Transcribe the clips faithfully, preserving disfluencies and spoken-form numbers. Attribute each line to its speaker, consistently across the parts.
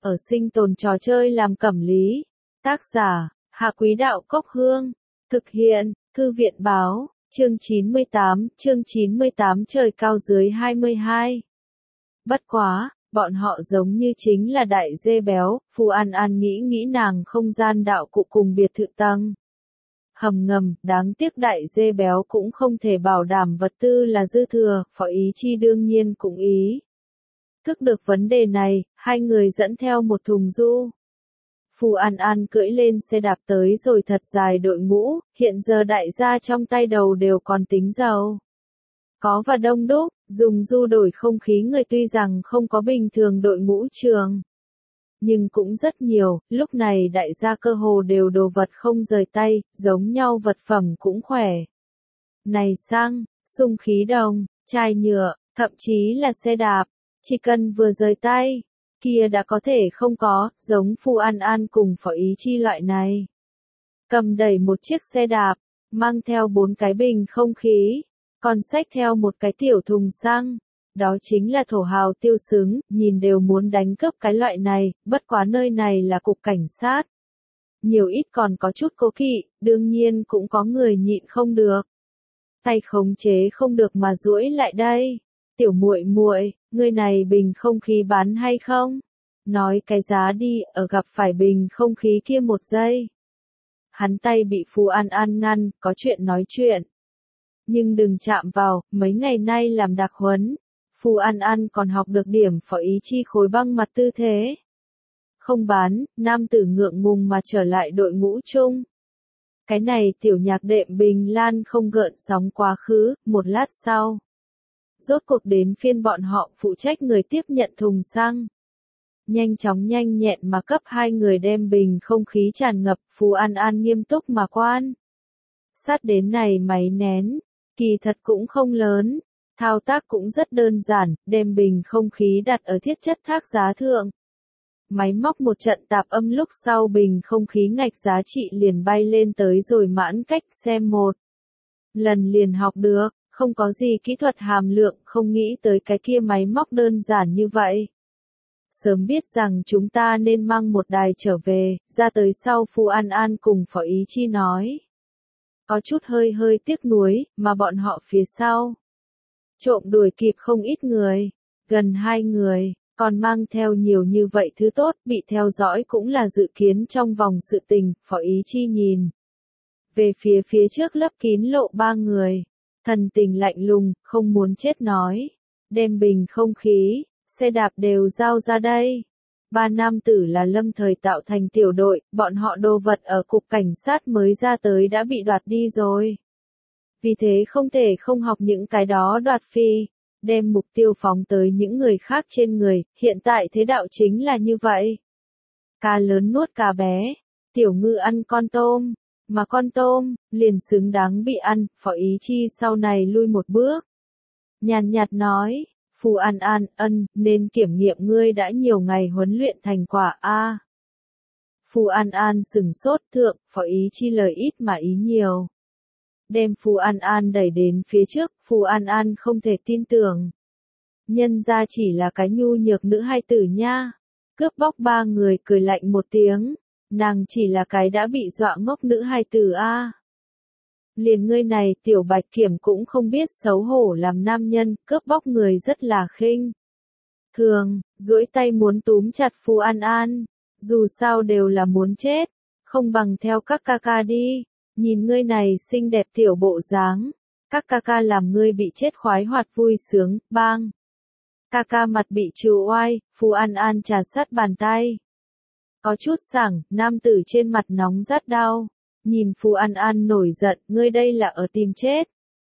Speaker 1: ở sinh tồn trò chơi làm cẩm lý. Tác giả, Hạ Quý Đạo Cốc Hương. Thực hiện, Thư viện Báo, chương chín mươi tám, chương chín mươi tám trời cao dưới hai mươi hai. Bất quá, bọn họ giống như chính là đại dê béo, Phù An An nghĩ nghĩ nàng không gian đạo cụ cùng biệt thự tăng. Hầm ngầm, đáng tiếc đại dê béo cũng không thể bảo đảm vật tư là dư thừa, Phó Ý Chi đương nhiên cũng ý. Thức được vấn đề này, hai người dẫn theo một thùng du. Phù An An cưỡi lên xe đạp tới rồi thật dài đội ngũ, hiện giờ đại gia trong tay đầu đều còn tính dầu. Có và đông đúc, dùng du đổi không khí người tuy rằng không có bình thường đội ngũ trường. Nhưng cũng rất nhiều, lúc này đại gia cơ hồ đều đồ vật không rời tay, giống nhau vật phẩm cũng khỏe. Này xăng, sung khí đồng, chai nhựa, thậm chí là xe đạp, chỉ cần vừa rời tay, kia đã có thể không có, giống Phù An An cùng Phó Ý Chi loại này. Cầm đẩy một chiếc xe đạp, mang theo bốn cái bình không khí, còn xách theo một cái tiểu thùng xăng. Đó chính là thổ hào tiêu xứng, nhìn đều muốn đánh cướp cái loại này, bất quá nơi này là cục cảnh sát. Nhiều ít còn có chút cố kỵ, đương nhiên cũng có người nhịn không được. Tay khống chế không được mà duỗi lại đây. Tiểu muội muội, người này bình không khí bán hay không? Nói cái giá đi, ở gặp phải bình không khí kia một giây. Hắn tay bị Phù An An ngăn, có chuyện nói chuyện. Nhưng đừng chạm vào, mấy ngày nay làm đặc huấn. Phù An An còn học được điểm Phó Ý Chi khối băng mặt tư thế. Không bán, nam tử ngượng ngùng mà trở lại đội ngũ chung. Cái này tiểu nhạc đệm bình lan không gợn sóng quá khứ, một lát sau. Rốt cuộc đến phiên bọn họ phụ trách người tiếp nhận thùng xăng. Nhanh chóng nhanh nhẹn mà cấp hai người đem bình không khí tràn ngập, Phù An An nghiêm túc mà quan. Sát đến này máy nén, kỳ thật cũng không lớn. Thao tác cũng rất đơn giản, đem bình không khí đặt ở thiết chất thác giá thượng. Máy móc một trận tạp âm lúc sau bình không khí ngạch giá trị liền bay lên tới rồi mãn cách xem một. Lần liền học được, không có gì kỹ thuật hàm lượng, không nghĩ tới cái kia máy móc đơn giản như vậy. Sớm biết rằng chúng ta nên mang một đài trở về, ra tới sau Phù An An cùng Phó Ý Chi nói. Có chút hơi hơi tiếc nuối, mà bọn họ phía sau. Trộm đuổi kịp không ít người, gần hai người, còn mang theo nhiều như vậy thứ tốt, bị theo dõi cũng là dự kiến trong vòng sự tình, Phó Ý Chi nhìn. Về phía phía trước lấp kín lộ ba người, thần tình lạnh lùng, không muốn chết nói, đem bình không khí, xe đạp đều giao ra đây. Ba nam tử là lâm thời tạo thành tiểu đội, bọn họ đồ vật ở cục cảnh sát mới ra tới đã bị đoạt đi rồi. Vì thế không thể không học những cái đó đoạt phi, đem mục tiêu phóng tới những người khác trên người, hiện tại thế đạo chính là như vậy. Cá lớn nuốt cá bé, tiểu ngư ăn con tôm, mà con tôm, liền xứng đáng bị ăn, Phó Ý Chi sau này lui một bước. Nhàn nhạt nói, Phù An An, ân, nên kiểm nghiệm ngươi đã nhiều ngày huấn luyện thành quả a. Phù An An sừng sốt thượng, Phó Ý Chi lời ít mà ý nhiều. Đem Phù An An đẩy đến phía trước, Phù An An không thể tin tưởng. Nhân ra chỉ là cái nhu nhược nữ hai tử nha. Cướp bóc ba người cười lạnh một tiếng, nàng chỉ là cái đã bị dọa ngốc nữ hai tử a. Liền ngươi này tiểu bạch kiểm cũng không biết xấu hổ làm nam nhân, cướp bóc người rất là khinh. Thường, duỗi tay muốn túm chặt Phù An An, dù sao đều là muốn chết, không bằng theo các ca ca đi. Nhìn ngươi này xinh đẹp tiểu bộ dáng, các ca ca làm ngươi bị chết khoái hoạt vui sướng, bang. Ca ca mặt bị trừ oai, Phù An An trà sát bàn tay. Có chút sảng, nam tử trên mặt nóng rát đau. Nhìn Phù An An nổi giận, ngươi đây là ở tìm chết.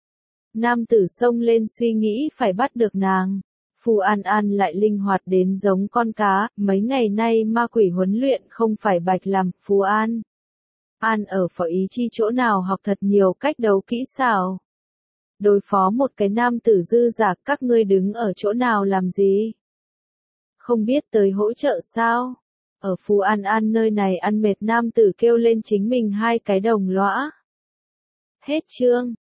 Speaker 1: Nam tử xông lên suy nghĩ phải bắt được nàng. Phù An An lại linh hoạt đến giống con cá, mấy ngày nay ma quỷ huấn luyện không phải bạch làm, Phù An. An ở Phó Ý Chi chỗ nào học thật nhiều cách đấu kỹ xảo. Đối phó một cái nam tử dư giả, các ngươi đứng ở chỗ nào làm gì? Không biết tới hỗ trợ sao? Ở Phù An An nơi này ăn mệt nam tử kêu lên chính mình hai cái đồng lõa. Hết chương.